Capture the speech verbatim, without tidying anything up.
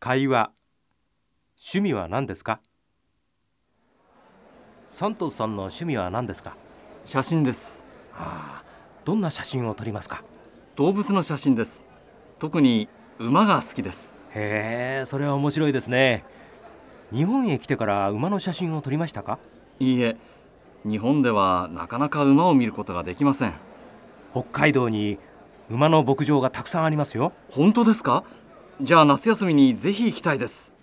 会話。趣味は何ですか？サントスさんの趣味は何ですか？ 写真です。 ああ、どんな写真を撮りますか？ 動物の写真です。特に馬が好きです。 へえ、それは面白いですね。日本へ来てから馬の写真を撮りましたか？ いいえ、日本ではなかなか馬を見ることができません。 北海道に馬の牧場がたくさんありますよ。 本当ですか？じゃあ夏休みにぜひ行きたいです。